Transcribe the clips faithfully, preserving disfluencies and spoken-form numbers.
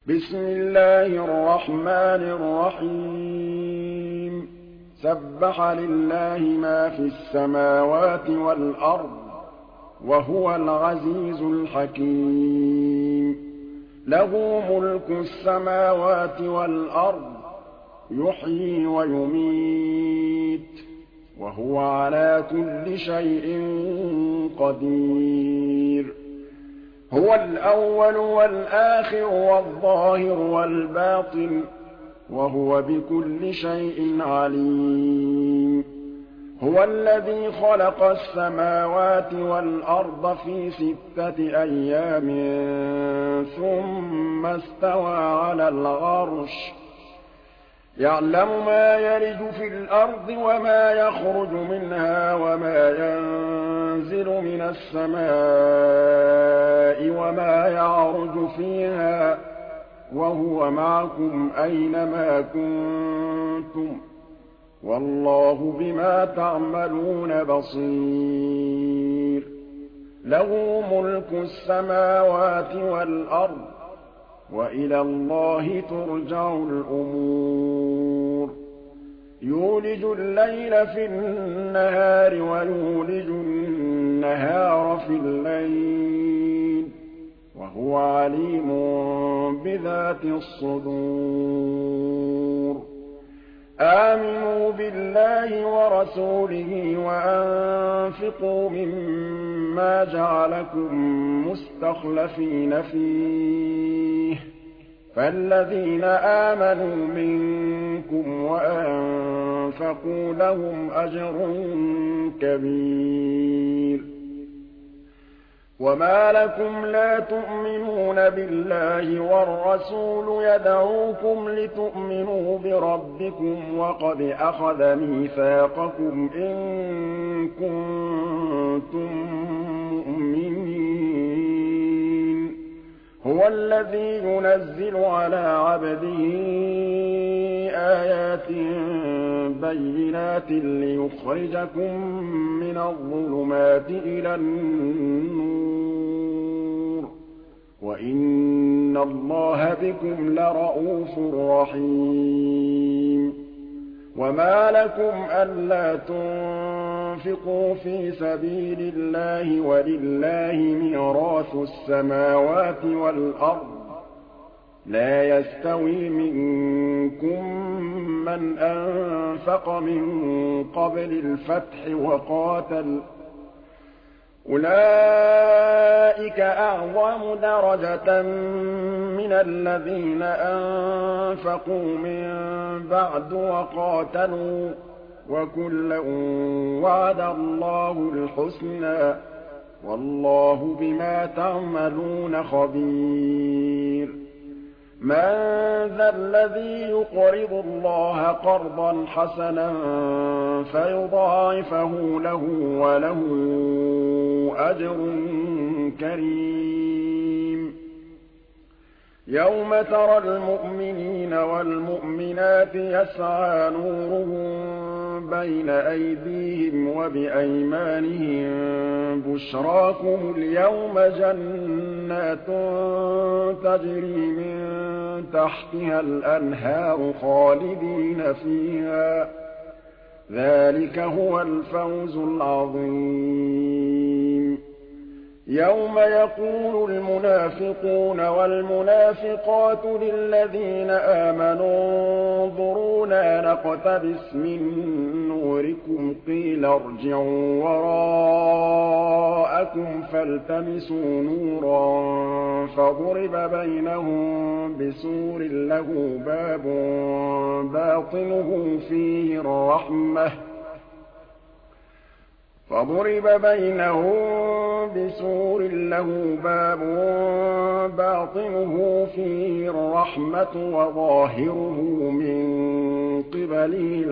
بسم الله الرحمن الرحيم سبح لله ما في السماوات والأرض وهو العزيز الحكيم له ملك السماوات والأرض يحيي ويميت وهو على كل شيء قدير هو الأول والآخر والظاهر والباطن وهو بكل شيء عليم هو الذي خلق السماوات والأرض في ستة أيام ثم استوى على العرش يعلم ما يلج في الأرض وما يخرج منها وما ينزل من السماء وما يعرج فيها وهو معكم أينما كنتم والله بما تعملون بصير له ملك السماوات والأرض وإلى الله ترجع الأمور يولج الليل في النهار ويولج النهار في الليل وهو عليم بذات الصدور آمنوا بالله ورسوله وأنفقوا مما جعلكم مستخلفين فيه فالذين آمنوا منكم وأنفقوا لهم أجر كبير وما لكم لا تؤمنون بالله والرسول يدعوكم لتؤمنوا بربكم وقد أخذ ميثاقكم إن كنتم مؤمنين هو الذي ينزل على عبده آيات بينات ليخرجكم من الظلمات إلى النور وإن الله بكم لرءوف رحيم وما لكم ألا تنفقوا في سبيل الله ولله ميراث السماوات والأرض لا يستوي منكم من أنفق من قبل الفتح وقاتل أولئك أعظم درجة من الذين أنفقوا من بعد وقاتلوا وكلا وعد الله الحسنى والله بما تعملون خبير من ذا الذي يقرض الله قرضا حسنا فيضاعفه له وله أجر كريم يوم ترى المؤمنين والمؤمنات يسعى نورهم بين أيديهم وبأيمانهم بشراكم اليوم جنات تجري من تحتها الأنهار خالدين فيها ذلك هو الفوز العظيم يوم يقول المنافقون والمنافقات للذين آمنوا انظرونا نقتبس من نوركم قيل ارجعوا وراءكم فالتمسوا نورا فضرب بينهم بسور له باب باطنه فيه الرحمة فضرب بينهم بسور له باب باطنه فيه الرحمة وظاهره من قبله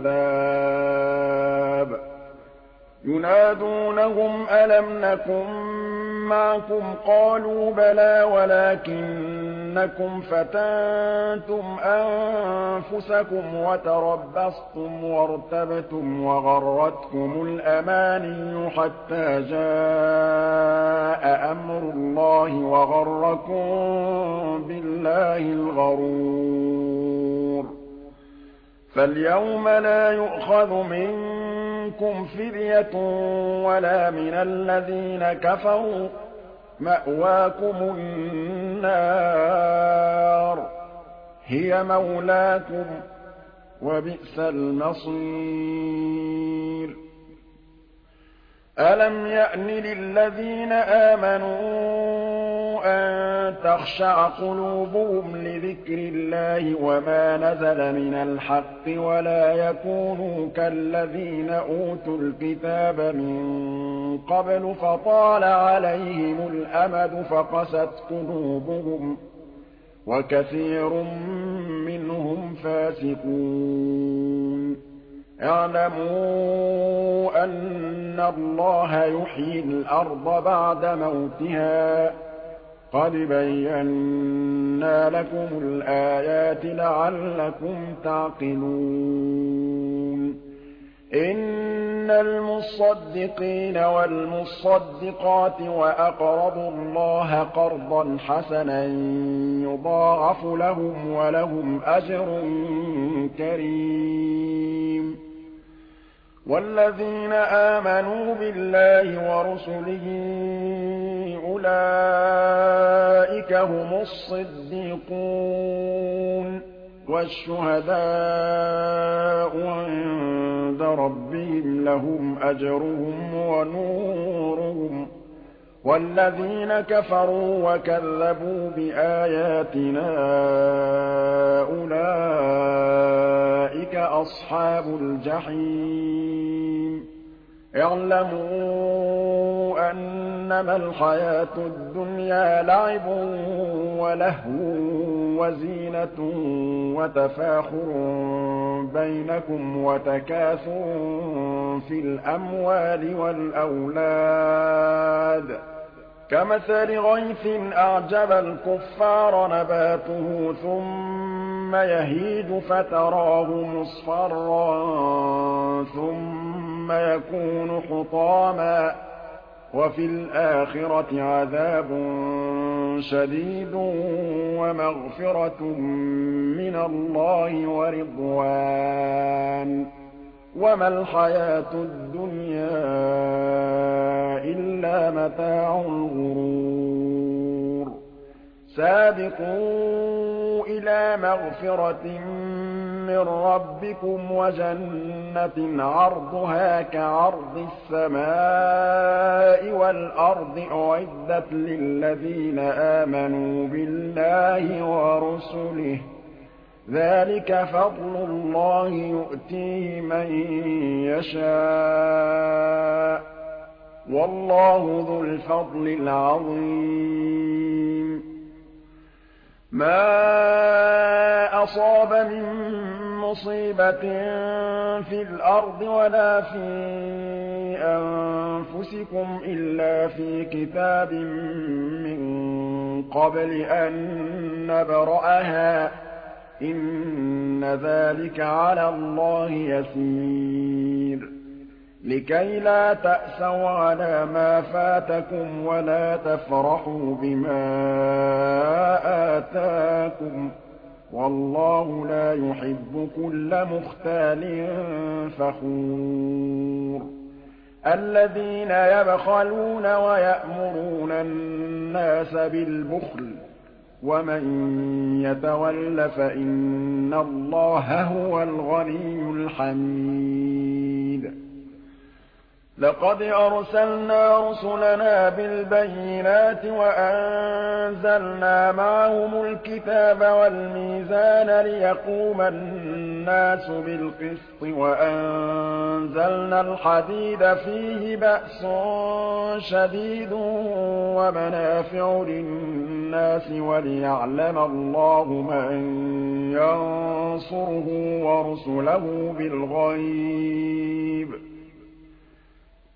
العذاب ينادونهم ألم نكن معكم قالوا بلى ولكن أَنَّكُمْ فَتَنتُمْ أَنفُسَكُمْ وَتَرَبَّصْتُمْ وَارْتَبْتُمْ وَغَرَّتْكُمُ الْأَمَانِيُّ حَتَّىٰ جَاءَ أَمْرُ اللَّهِ وَغَرَّكُم بِاللَّهِ الْغَرُورُ فَالْيَوْمَ لَا يُؤْخَذُ مِنكُمْ فِدْيَةٌ وَلَا مِنَ الَّذِينَ كَفَرُوا ۖ مَأْوَاكُمُ النَّارُ هِيَ مَوْلَاكُمْ ۖ وَبِئْسَ الْمَصِيرُ أَلَمْ يَأْنِ لِلَّذِينَ آمَنُوا أَن تَخْشَعَ قُلُوبُهُمْ لِذِكْرِ اللَّهِ وَمَا نَزَلَ مِنَ الْحَقِّ وَلَا يَكُونُوا كَالَّذِينَ أُوتُوا الْكِتَابَ مِن قَبْلُ فَطَالَ عَلَيْهِمُ الْأَمَدُ فَقَسَتْ قُلُوبُهُمْ ۖ وَكَثِيرٌ مِّنْهُمْ فَاسِقُونَ اعْلَمُوا أَنَّ اللَّهَ يُحْيِي الْأَرْضَ بَعْدَ مَوْتِهَا ۚ قَدْ بَيَّنَّا لَكُمُ الْآيَاتِ لَعَلَّكُمْ تَعْقِلُونَ إِنَّ الْمُصَّدِّقِينَ وَالْمُصَّدِّقَاتِ وَأَقْرَضُوا اللَّهَ قَرْضًا حَسَنًا يُضَاعَفُ لَهُمْ وَلَهُمْ أَجْرٌ كَرِيمٌ وَالَّذِينَ آمَنُوا بِاللَّهِ وَرُسُلِهِ أُولَٰئِكَ هُمُ الصِّدِّيقُونَ وَالشُّهَدَاءُ عِندَ رَبِّهِمْ لَهُمْ أَجْرُهُمْ وَنُورُهُمْ ۖ وَالَّذِينَ كَفَرُوا وَكَذَّبُوا بِآيَاتِنَا أُولَٰئِكَ أَصْحَابُ الْجَحِيمِ اعْلَمُوا أَنَّمَا الْحَيَاةُ الدُّنْيَا لَعِبٌ وَلَهْوٌ وَزِينَةٌ وَتَفَاخُرٌ بَيْنَكُمْ وَتَكَاثُرٌ فِي الْأَمْوَالِ وَالْأَوْلَادِ ۖ كَمَثَلِ غَيْثٍ أَعْجَبَ الْكُفَّارَ نَبَاتُهُ ثُمَّ يَهِيجُ فَتَرَاهُ مُصْفَرًّا ثُمَّ يَكُونُ حُطَامًا ۖ وَفِي الْآخِرَةِ عَذَابٌ شَدِيدٌ وَمَغْفِرَةٌ مِّنَ اللَّهِ وَرِضْوَانٌ ۚ وَمَا الْحَيَاةُ الدُّنْيَا إِلَّا مَتَاعُ الْغُرُورِ سَابِقُوا إِلَىٰ مَغْفِرَةٍ مِّن رَّبِّكُمْ وَجَنَّةٍ عَرْضُهَا كَعَرْضِ السَّمَاءِ وَالْأَرْضِ أُعِدَّتْ لِلَّذِينَ آمَنُوا بِاللَّهِ وَرُسُلِهِ ۚ ذَٰلِكَ فَضْلُ اللَّهِ يُؤْتِيهِ مَن يَشَاءُ ۚ وَاللَّهُ ذُو الْفَضْلِ الْعَظِيمِ مَا أَصَابَ مِن مُّصِيبَةٍ فِي الْأَرْضِ وَلَا فِي أَنفُسِكُمْ إِلَّا فِي كِتَابٍ مِّن قَبْلِ أَن نَّبْرَأَهَا ۚ إِنَّ ذَٰلِكَ عَلَى اللَّهِ يَسِيرٌ لِّكَيْ لَا تَأْسَوْا عَلَىٰ مَا فَاتَكُمْ وَلَا تَفْرَحُوا بِمَا آتَاكُمْ ۗ وَاللَّهُ لَا يُحِبُّ كُلَّ مُخْتَالٍ فَخُورٍ الَّذِينَ يَبْخَلُونَ وَيَأْمُرُونَ النَّاسَ بِالْبُخْلِ ۗ وَمَن يَتَوَلَّ فَإِنَّ اللَّهَ هُوَ الْغَنِيُّ الْحَمِيدُ لَقَدْ أَرْسَلْنَا رُسُلَنَا بِالْبَيِّنَاتِ وَأَنزَلْنَا مَعَهُمُ الْكِتَابَ وَالْمِيزَانَ لِيَقُومَ النَّاسُ بِالْقِسْطِ ۖ وَأَنزَلْنَا الْحَدِيدَ فِيهِ بَأْسٌ شَدِيدٌ وَمَنَافِعُ لِلنَّاسِ وَلِيَعْلَمَ اللَّهُ مَن يَنصُرُهُ وَرُسُلَهُ بِالْغَيْبِ ۚ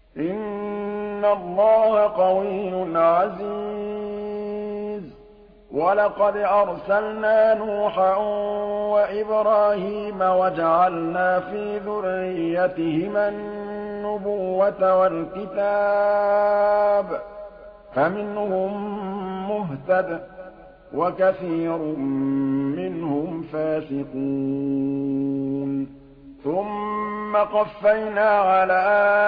إِنَّ اللَّهَ قَوِيٌّ عَزِيزٌ وَلَقَدْ أَرْسَلْنَا نُوحًا وَإِبْرَاهِيمَ وَجَعَلْنَا فِي ذُرِّيَّتِهِمَا النُّبُوَّةَ وَالْكِتَابَ ۖ فَمِنْهُم مُّهْتَدٍ ۖ وَكَثِيرٌ مِّنْهُمْ فَاسِقُونَ ثُمَّ قَفَّيْنَا عَلَىٰ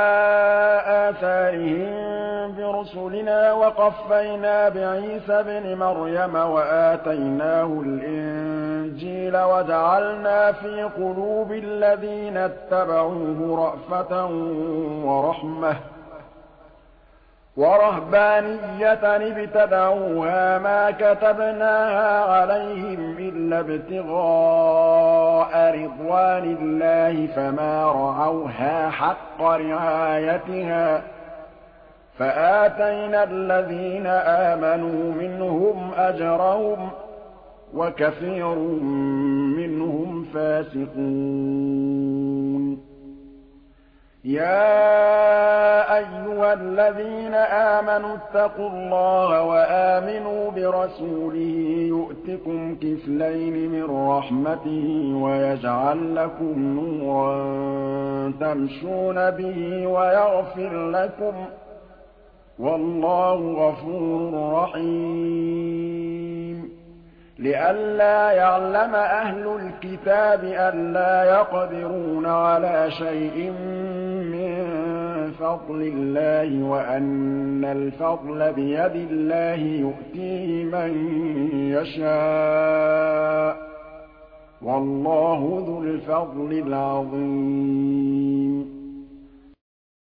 آثَارِهِم بِرُسُلِنَا وَقَفَّيْنَا بِعِيسَى ابْنِ مَرْيَمَ وَآتَيْنَاهُ الْإِنجِيلَ وَجَعَلْنَا فِي قُلُوبِ الَّذِينَ اتَّبَعُوهُ رَأْفَةً وَرَحْمَةً وَرَهْبَانِيَّةً ابْتَدَعُوهَا مَا كَتَبْنَاهَا عَلَيْهِمْ إِلَّا ابْتِغَاءَ رِضْوَانِ اللَّهِ فَمَا رَعَوْهَا حَقَّ رِعَايَتِهَا ۖ فَآتَيْنَا الَّذِينَ آمَنُوا مِنْهُمْ أَجْرَهُمْ ۖ وَكَثِيرٌ مِّنْهُمْ فَاسِقُونَ يَا أَيُّهَا الَّذِينَ آمَنُوا اتَّقُوا اللَّهَ وَآمِنُوا بِرَسُولِهِ يُؤْتِكُمْ كِفْلَيْنِ مِن رَّحْمَتِهِ وَيَجْعَل لَّكُمْ نُورًا تَمْشُونَ بِهِ وَيَغْفِرْ لَكُمْ ۗ وَاللَّهُ غَفُورٌ رَّحِيمٌ لِئَلَّا يَعْلَمَ أَهْلُ الْكِتَابِ أَلَّا يَقْدِرُونَ عَلَىٰ شَيْءٍ مِّن فَضْلِ اللَّهِ وَأَنَّ الْفَضْلَ بِيَدِ اللَّهِ يُؤْتِيهِ مَن يَشَاءُ ۗ وَاللَّهُ ذُو الْفَضْلِ الْعَظِيمِ